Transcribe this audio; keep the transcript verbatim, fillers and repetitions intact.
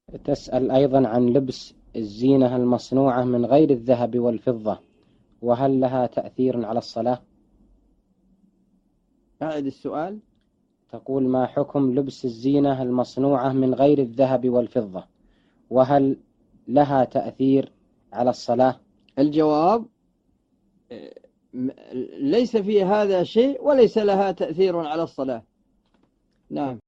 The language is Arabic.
تسأل أيضا عن لبس الزينة المصنوعة من غير الذهب والفضة، وهل لها تأثير على الصلاة؟ أعد السؤال. تقول: ما حكم لبس الزينة المصنوعة من غير الذهب والفضة، وهل لها تأثير على الصلاة؟ الجواب: ليس في هذا شيء وليس لها تأثير على الصلاة. نعم.